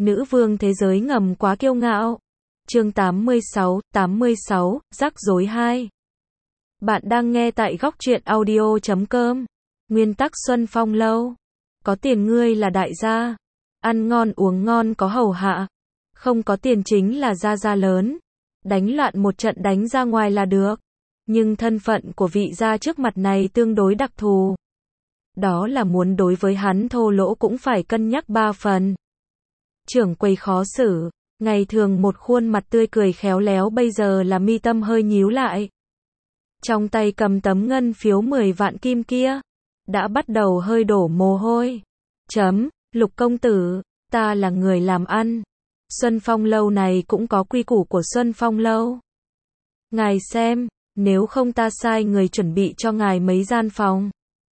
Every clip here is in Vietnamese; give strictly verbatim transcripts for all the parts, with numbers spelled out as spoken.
Nữ vương thế giới ngầm quá kiêu ngạo. Chương tám mươi sáu, tám mươi sáu, rắc rối hai. Bạn đang nghe tại góc truyện audio chấm com. Nguyên tắc Xuân Phong lâu. Có tiền ngươi là đại gia. Ăn ngon uống ngon có hầu hạ. Không có tiền chính là gia gia lớn. Đánh loạn một trận đánh ra ngoài là được. Nhưng thân phận của vị gia trước mặt này tương đối đặc thù. Đó là muốn đối với hắn thô lỗ cũng phải cân nhắc ba phần. Trưởng quầy khó xử, ngày thường một khuôn mặt tươi cười khéo léo bây giờ là mi tâm hơi nhíu lại. Trong tay cầm tấm ngân phiếu mười vạn kim kia, đã bắt đầu hơi đổ mồ hôi. Chấm, Lục công tử, ta là người làm ăn. Xuân Phong lâu này cũng có quy củ của Xuân Phong lâu. Ngài xem, nếu không ta sai người chuẩn bị cho ngài mấy gian phòng.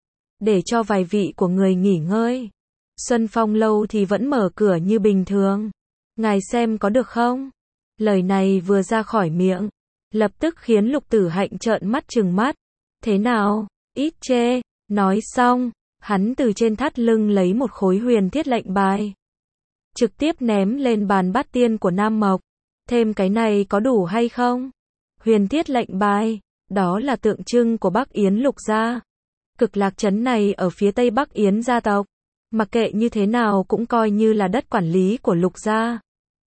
Để cho vài vị của người nghỉ ngơi. Xuân Phong lâu thì vẫn mở cửa như bình thường. Ngài xem có được không? Lời này vừa ra khỏi miệng, lập tức khiến Lục Tử Hạnh trợn mắt trừng mắt. Thế nào? Ít chê. Nói xong, hắn từ trên thắt lưng lấy một khối huyền thiết lệnh bài. Trực tiếp ném lên bàn bát tiên của Nam Mộc. Thêm cái này có đủ hay không? Huyền thiết lệnh bài, đó là tượng trưng của Bắc Yến Lục gia. Cực Lạc trấn này ở phía tây Bắc Yến gia tộc. Mặc kệ như thế nào cũng coi như là đất quản lý của Lục gia.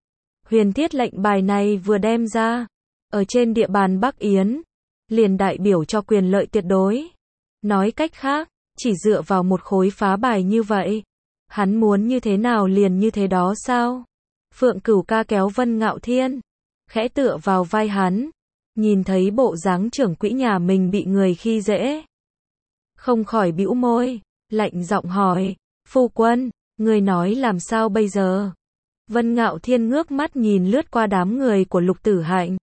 Huyền thiết lệnh bài này vừa đem ra, ở trên địa bàn Bắc Yến, liền đại biểu cho quyền lợi tuyệt đối. Nói cách khác, chỉ dựa vào một khối phá bài như vậy, hắn muốn như thế nào liền như thế đó sao? Phượng Cửu ca kéo Vân Ngạo Thiên, khẽ tựa vào vai hắn, nhìn thấy bộ dáng trưởng quỹ nhà mình bị người khi dễ. Không khỏi bĩu môi, lạnh giọng hỏi, phu quân, người nói làm sao bây giờ? Vân Ngạo Thiên ngước mắt nhìn lướt qua đám người của Lục Tử Hạnh.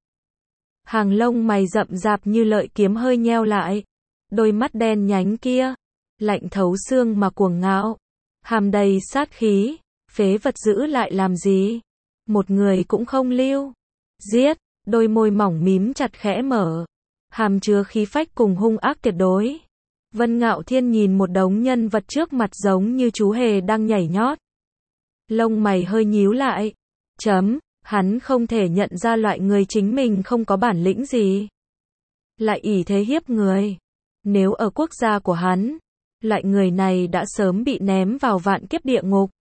Hàng lông mày rậm rạp như lợi kiếm hơi nheo lại. Đôi mắt đen nhánh kia, lạnh thấu xương mà cuồng ngạo. Hàm đầy sát khí, phế vật giữ lại làm gì? Một người cũng không lưu. Giết, đôi môi mỏng mím chặt khẽ mở. Hàm chứa khí phách cùng hung ác tuyệt đối. Vân Ngạo Thiên nhìn một đống nhân vật trước mặt giống như chú hề đang nhảy nhót. Lông mày hơi nhíu lại. Chấm, hắn không thể nhận ra loại người chính mình không có bản lĩnh gì. Lại ỷ thế hiếp người. Nếu ở quốc gia của hắn, loại người này đã sớm bị ném vào vạn kiếp địa ngục.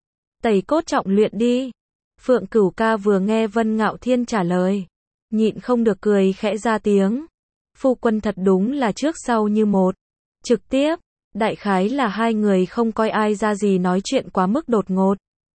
Tẩy cốt trọng luyện đi. Phượng Cửu ca vừa nghe Vân Ngạo Thiên trả lời, nhịn không được cười khẽ ra tiếng. Phu quân thật đúng là trước sau như một. Trực tiếp, đại khái là hai người không coi ai ra gì nói chuyện quá mức đột ngột.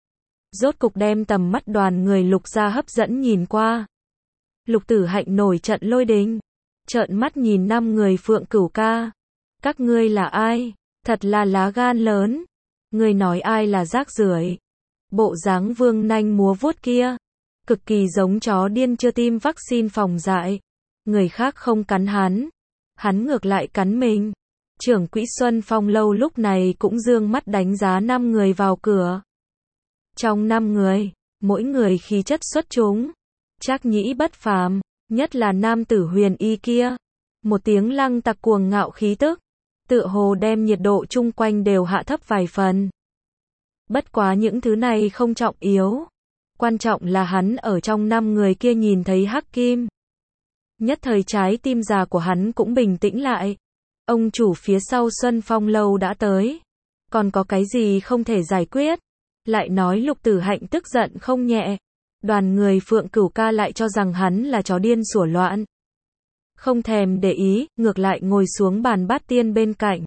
Rốt cục đem tầm mắt đoàn người Lục gia hấp dẫn nhìn qua. Lục Tử Hạnh nổi trận lôi đình, trợn mắt nhìn năm người Phượng Cửu ca. Các ngươi là ai? Thật là lá gan lớn. Ngươi nói ai là rác rưởi? Bộ dáng vương nanh múa vuốt kia, cực kỳ giống chó điên chưa tiêm vaccine phòng dại. Người khác không cắn hắn, hắn ngược lại cắn mình. Trưởng quỹ Xuân Phong lâu lúc này cũng dương mắt đánh giá năm người vào cửa. Trong năm người, mỗi người khí chất xuất chúng, trác nhĩ bất phàm, nhất là nam tử huyền y kia. Một tiếng lăng tặc cuồng ngạo khí tức, tựa hồ đem nhiệt độ chung quanh đều hạ thấp vài phần. Bất quá những thứ này không trọng yếu. Quan trọng là hắn ở trong năm người kia nhìn thấy Hắc Kim. Nhất thời trái tim già của hắn cũng bình tĩnh lại. Ông chủ phía sau Xuân Phong lâu đã tới. Còn có cái gì không thể giải quyết? Lại nói Lục Tử Hạnh tức giận không nhẹ. Đoàn người Phượng Cửu ca lại cho rằng hắn là chó điên sủa loạn. Không thèm để ý, ngược lại ngồi xuống bàn bát tiên bên cạnh.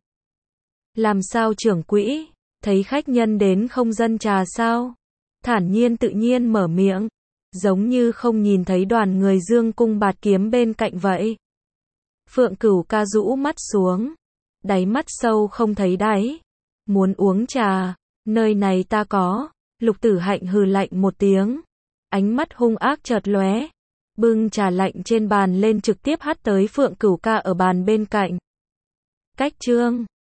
Làm sao trưởng quỹ? Thấy khách nhân đến không dâng trà sao? Thản nhiên tự nhiên mở miệng. Giống như không nhìn thấy đoàn người dương cung bạt kiếm bên cạnh vậy. Phượng Cửu ca rũ mắt xuống. Đáy mắt sâu không thấy đáy. Muốn uống trà, nơi này ta có. Lục Tử Hạnh hừ lạnh một tiếng. Ánh mắt hung ác chợt lóe. Bưng trà lạnh trên bàn lên trực tiếp hắt tới Phượng Cửu ca ở bàn bên cạnh. Cách chương